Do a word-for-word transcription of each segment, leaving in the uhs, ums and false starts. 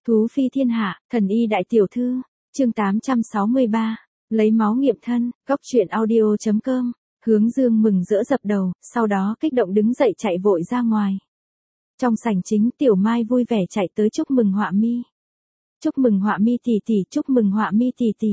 Thú phi thiên hạ, thần y đại tiểu thư, chương tám trăm sáu mươi ba, lấy máu nghiệm thân, góc truyện audio chấm com, Hướng Dương mừng rỡ dập đầu, sau đó kích động đứng dậy chạy vội ra ngoài. Trong sảnh chính, Tiểu Mai vui vẻ chạy tới chúc mừng Họa Mi. Chúc mừng Họa Mi tỷ tỷ, chúc mừng Họa Mi tỷ tỷ.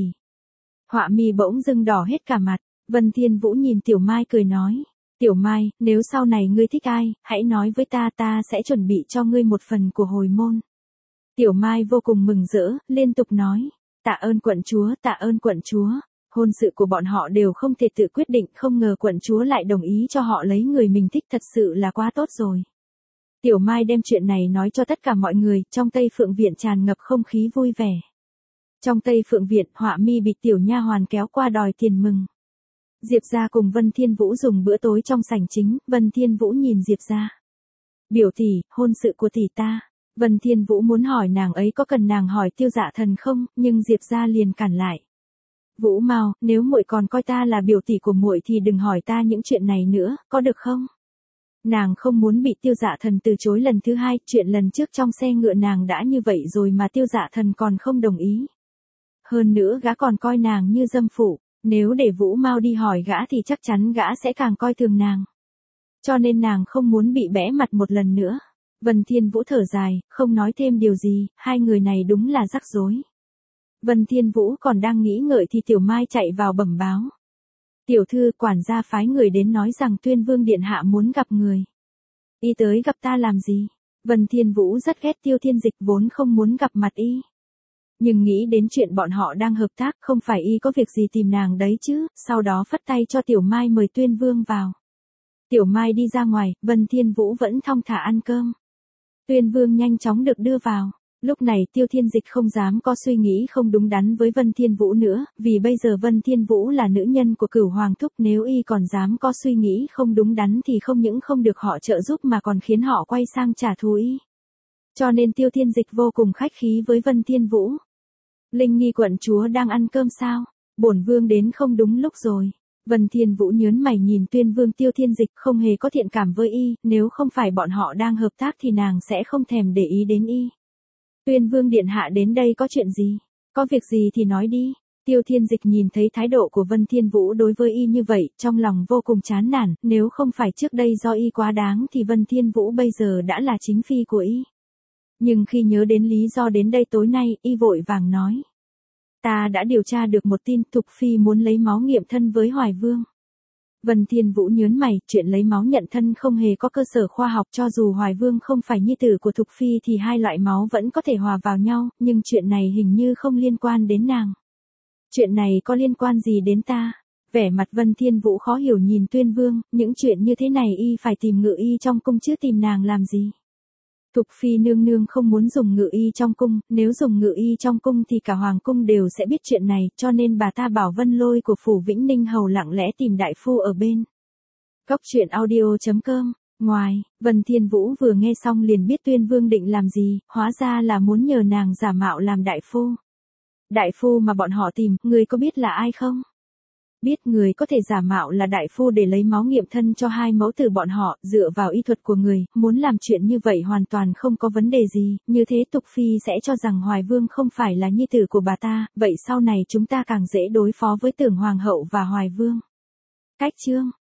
Họa Mi bỗng dưng đỏ hết cả mặt, Vân Thiên Vũ nhìn Tiểu Mai cười nói, Tiểu Mai, nếu sau này ngươi thích ai, hãy nói với ta, ta sẽ chuẩn bị cho ngươi một phần của hồi môn. Tiểu Mai vô cùng mừng rỡ, liên tục nói, tạ ơn quận chúa, tạ ơn quận chúa. Hôn sự của bọn họ đều không thể tự quyết định, không ngờ quận chúa lại đồng ý cho họ lấy người mình thích, thật sự là quá tốt rồi. Tiểu Mai đem chuyện này nói cho tất cả mọi người, trong Tây Phượng Viện tràn ngập không khí vui vẻ. Trong Tây Phượng Viện, Họa Mi bị tiểu nha hoàn kéo qua đòi tiền mừng. Diệp gia cùng Vân Thiên Vũ dùng bữa tối trong sảnh chính, Vân Thiên Vũ nhìn Diệp gia. Biểu tỷ, hôn sự của tỷ ta. Vân Thiên Vũ muốn hỏi nàng ấy có cần nàng hỏi Tiêu Dạ Thần không, nhưng Diệp gia liền cản lại. Vũ Mao, nếu muội còn coi ta là biểu tỷ của muội thì đừng hỏi ta những chuyện này nữa, có được không? Nàng không muốn bị Tiêu Dạ Thần từ chối lần thứ hai, chuyện lần trước trong xe ngựa nàng đã như vậy rồi mà Tiêu Dạ Thần còn không đồng ý. Hơn nữa gã còn coi nàng như dâm phụ, nếu để Vũ Mao đi hỏi gã thì chắc chắn gã sẽ càng coi thường nàng. Cho nên nàng không muốn bị bẽ mặt một lần nữa. Vân Thiên Vũ thở dài, không nói thêm điều gì, hai người này đúng là rắc rối. Vân Thiên Vũ còn đang nghĩ ngợi thì Tiểu Mai chạy vào bẩm báo. Tiểu thư, quản gia phái người đến nói rằng Tuyên Vương điện hạ muốn gặp người. Y tới gặp ta làm gì? Vân Thiên Vũ rất ghét Tiêu Thiên Dịch, vốn không muốn gặp mặt y. Nhưng nghĩ đến chuyện bọn họ đang hợp tác, không phải y có việc gì tìm nàng đấy chứ, sau đó phất tay cho Tiểu Mai mời Tuyên Vương vào. Tiểu Mai đi ra ngoài, Vân Thiên Vũ vẫn thong thả ăn cơm. Tuyên Vương nhanh chóng được đưa vào. Lúc này Tiêu Thiên Dịch không dám có suy nghĩ không đúng đắn với Vân Thiên Vũ nữa, vì bây giờ Vân Thiên Vũ là nữ nhân của Cửu Hoàng Thúc, nếu y còn dám có suy nghĩ không đúng đắn thì không những không được họ trợ giúp mà còn khiến họ quay sang trả thù y. Cho nên Tiêu Thiên Dịch vô cùng khách khí với Vân Thiên Vũ. Linh Nhi quận chúa đang ăn cơm sao? Bổn vương đến không đúng lúc rồi. Vân Thiên Vũ nhớn mày nhìn Tuyên Vương. Tiêu Thiên Dịch không hề có thiện cảm với y, nếu không phải bọn họ đang hợp tác thì nàng sẽ không thèm để ý đến y. Tuyên Vương điện hạ đến đây có chuyện gì? Có việc gì thì nói đi. Tiêu Thiên Dịch nhìn thấy thái độ của Vân Thiên Vũ đối với y như vậy, trong lòng vô cùng chán nản, nếu không phải trước đây do y quá đáng thì Vân Thiên Vũ bây giờ đã là chính phi của y. Nhưng khi nhớ đến lý do đến đây tối nay, y vội vàng nói. Ta đã điều tra được một tin, Thục Phi muốn lấy máu nghiệm thân với Hoài Vương. Vân Thiên Vũ nhớn mày, chuyện lấy máu nhận thân không hề có cơ sở khoa học, cho dù Hoài Vương không phải nhi tử của Thục Phi thì hai loại máu vẫn có thể hòa vào nhau, nhưng chuyện này hình như không liên quan đến nàng. Chuyện này có liên quan gì đến ta? Vẻ mặt Vân Thiên Vũ khó hiểu nhìn Tuyên Vương, những chuyện như thế này y phải tìm ngự y trong cung chứ tìm nàng làm gì? Thục Phi nương nương không muốn dùng ngự y trong cung, nếu dùng ngự y trong cung thì cả hoàng cung đều sẽ biết chuyện này, cho nên bà ta bảo Vân Lôi của phủ Vĩnh Ninh Hầu lặng lẽ tìm đại phu ở bên. Góc truyện audio chấm com. Ngoài, Vân Thiên Vũ vừa nghe xong liền biết Tuyên Vương định làm gì, hóa ra là muốn nhờ nàng giả mạo làm đại phu. Đại phu mà bọn họ tìm, người có biết là ai không? Biết, người có thể giả mạo là đại phu để lấy máu nghiệm thân cho hai mẫu tử bọn họ, dựa vào y thuật của người, muốn làm chuyện như vậy hoàn toàn không có vấn đề gì, như thế Thục Phi sẽ cho rằng Hoài Vương không phải là nhi tử của bà ta, vậy sau này chúng ta càng dễ đối phó với Tưởng Hoàng hậu và Hoài Vương. Cách chương